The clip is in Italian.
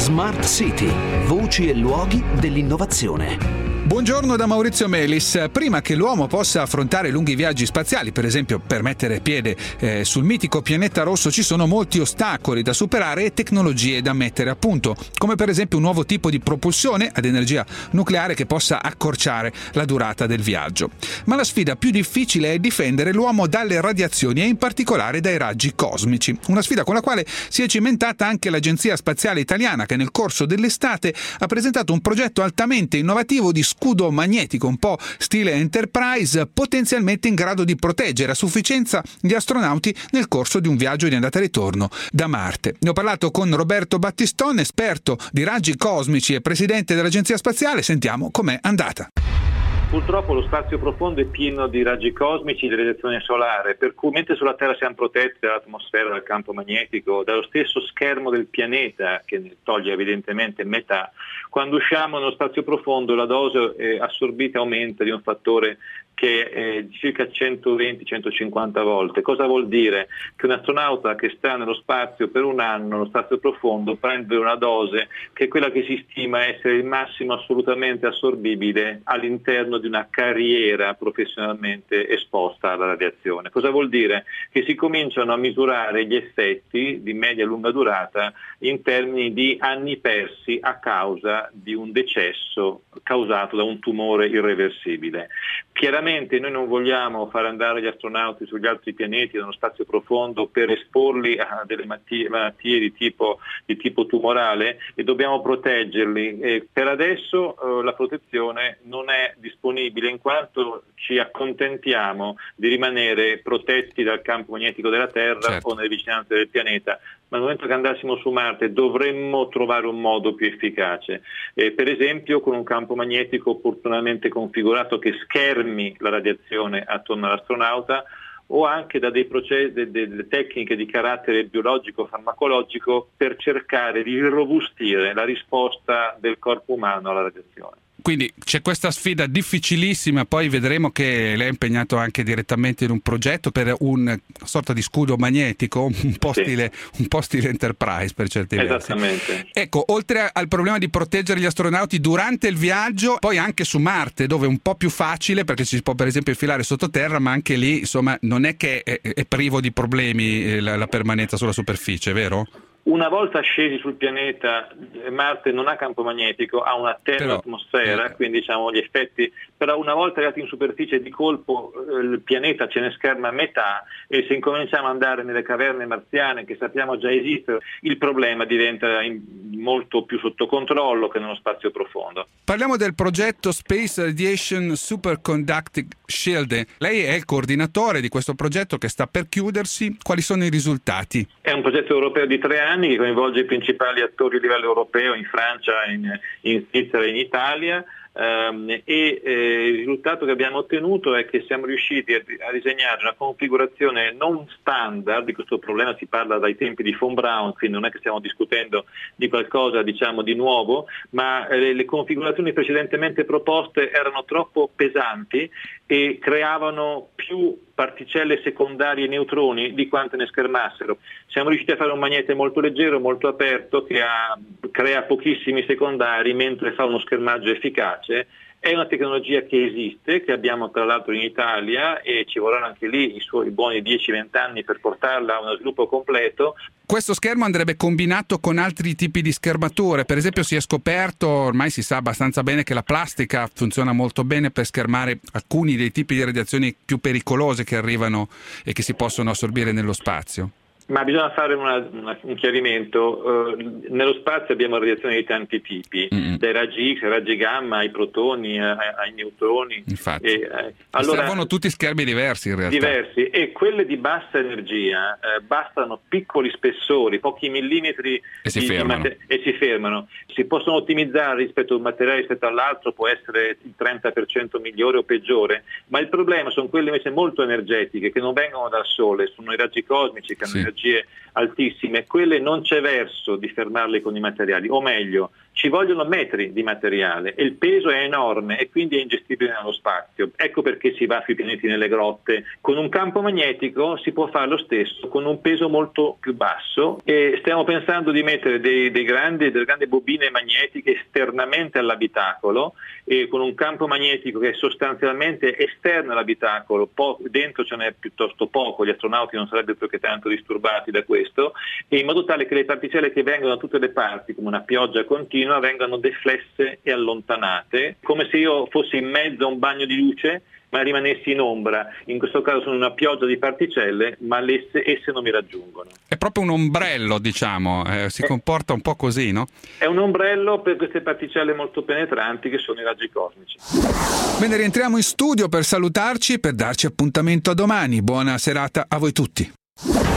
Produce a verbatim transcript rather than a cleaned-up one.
Smart City, voci e luoghi dell'innovazione. Buongiorno da Maurizio Melis. Prima che l'uomo possa affrontare lunghi viaggi spaziali, per esempio per mettere piede eh, sul mitico pianeta rosso, ci sono molti ostacoli da superare e tecnologie da mettere a punto, come per esempio un nuovo tipo di propulsione ad energia nucleare che possa accorciare la durata del viaggio. Ma la sfida più difficile è difendere l'uomo dalle radiazioni e in particolare dai raggi cosmici. Una sfida con la quale si è cimentata anche l'Agenzia Spaziale Italiana, che nel corso dell'estate ha presentato un progetto altamente innovativo di scudo magnetico, un po' stile Enterprise, potenzialmente in grado di proteggere a sufficienza gli astronauti nel corso di un viaggio di andata e ritorno da Marte. Ne ho parlato con Roberto Battistone, esperto di raggi cosmici e presidente dell'Agenzia Spaziale. Sentiamo com'è andata. Purtroppo lo spazio profondo è pieno di raggi cosmici, di radiazione solare, per cui mentre sulla Terra siamo protetti dall'atmosfera, dal campo magnetico, dallo stesso schermo del pianeta, che ne toglie evidentemente metà, quando usciamo nello spazio profondo la dose eh, assorbita aumenta di un fattore che è di circa centoventi centocinquanta volte. Cosa vuol dire? Che un astronauta che sta nello spazio per un anno, nello spazio profondo, prende una dose che è quella che si stima essere il massimo assolutamente assorbibile all'interno di una carriera professionalmente esposta alla radiazione. Cosa vuol dire? Che si cominciano a misurare gli effetti di media e lunga durata in termini di anni persi a causa di un decesso causato da un tumore irreversibile. Chiaramente noi non vogliamo far andare gli astronauti sugli altri pianeti nello spazio profondo per esporli a delle malattie di tipo, di tipo tumorale e dobbiamo proteggerli. E per adesso eh, la protezione non è disponibile in quanto ci accontentiamo di rimanere protetti dal campo magnetico della Terra, certo, o nelle vicinanze del pianeta. Ma nel momento che andassimo su Marte dovremmo trovare un modo più efficace, eh, per esempio con un campo magnetico opportunamente configurato che schermi la radiazione attorno all'astronauta, o anche da dei processi, delle tecniche di carattere biologico farmacologico per cercare di irrobustire la risposta del corpo umano alla radiazione. Quindi c'è questa sfida difficilissima, poi vedremo che lei è impegnato anche direttamente in un progetto per una sorta di scudo magnetico, un po' Sì. stile, un po' stile Enterprise per certi versi. Esattamente. Ecco, oltre al problema di proteggere gli astronauti durante il viaggio, poi anche su Marte, dove è un po' più facile perché ci si può per esempio infilare sottoterra, ma anche lì insomma non è che è, è privo di problemi la, la permanenza sulla superficie, vero? Una volta scesi sul pianeta, Marte non ha campo magnetico, ha una tenue atmosfera, eh. quindi diciamo gli effetti, però una volta arrivati in superficie di colpo eh, il pianeta ce ne scherma a metà e se incominciamo ad andare nelle caverne marziane che sappiamo già esistono, il problema diventa in, molto più sotto controllo che nello spazio profondo. Parliamo del progetto Space Radiation Superconducting Shield. Lei è il coordinatore di questo progetto che sta per chiudersi. Quali sono i risultati? È un progetto europeo di tre anni che coinvolge i principali attori a livello europeo in Francia, in, in Svizzera e in Italia. Um, e eh, il risultato che abbiamo ottenuto è che siamo riusciti a, a disegnare una configurazione non standard. Di questo problema si parla dai tempi di von Braun, quindi non è che stiamo discutendo di qualcosa diciamo di nuovo, ma eh, le configurazioni precedentemente proposte erano troppo pesanti e creavano più particelle secondarie neutroni di quante ne schermassero. Siamo riusciti a fare un magnete molto leggero, molto aperto, che ha, crea pochissimi secondari mentre fa uno schermaggio efficace. È una tecnologia che esiste, che abbiamo tra l'altro in Italia e ci vorranno anche lì i suoi buoni dieci venti anni per portarla a uno sviluppo completo. Questo schermo andrebbe combinato con altri tipi di schermature, per esempio si è scoperto, ormai si sa abbastanza bene che la plastica funziona molto bene per schermare alcuni dei tipi di radiazioni più pericolose che arrivano e che si possono assorbire nello spazio. Ma bisogna fare una, una, un chiarimento. Uh, nello spazio abbiamo radiazioni di tanti tipi, mm-hmm. dai raggi X, ai raggi gamma, ai protoni, ai, ai neutroni. Infatti. E, eh, allora, servono tutti schermi diversi in realtà. Diversi, e quelle di bassa energia eh, bastano piccoli spessori, pochi millimetri e si, di, fermano. Di mate- e si fermano. Si possono ottimizzare rispetto a un materiale rispetto all'altro, può essere il trenta per cento migliore o peggiore, ma il problema sono quelle invece molto energetiche che non vengono dal Sole, sono i raggi cosmici che hanno sì. energie altissime, quelle non c'è verso di fermarle con i materiali, o meglio, ci vogliono metri di materiale e il peso è enorme e quindi è ingestibile nello spazio. Ecco perché si va sui pianeti nelle grotte. Con un campo magnetico si può fare lo stesso con un peso molto più basso, e stiamo pensando di mettere dei, dei grandi, delle grandi bobine magnetiche esternamente all'abitacolo, e con un campo magnetico che è sostanzialmente esterno all'abitacolo, po- dentro ce n'è piuttosto poco, gli astronauti non sarebbero più che tanto disturbati da questo, e in modo tale che le particelle che vengono da tutte le parti come una pioggia continua vengano deflesse e allontanate, come se io fossi in mezzo a un bagno di luce ma rimanessi in ombra. In questo caso sono una pioggia di particelle, ma esse, esse non mi raggiungono. È proprio un ombrello, diciamo, eh, si è, comporta un po' così, no? È un ombrello per queste particelle molto penetranti che sono i raggi cosmici. Bene, rientriamo in studio per salutarci e per darci appuntamento a domani. Buona serata a voi tutti.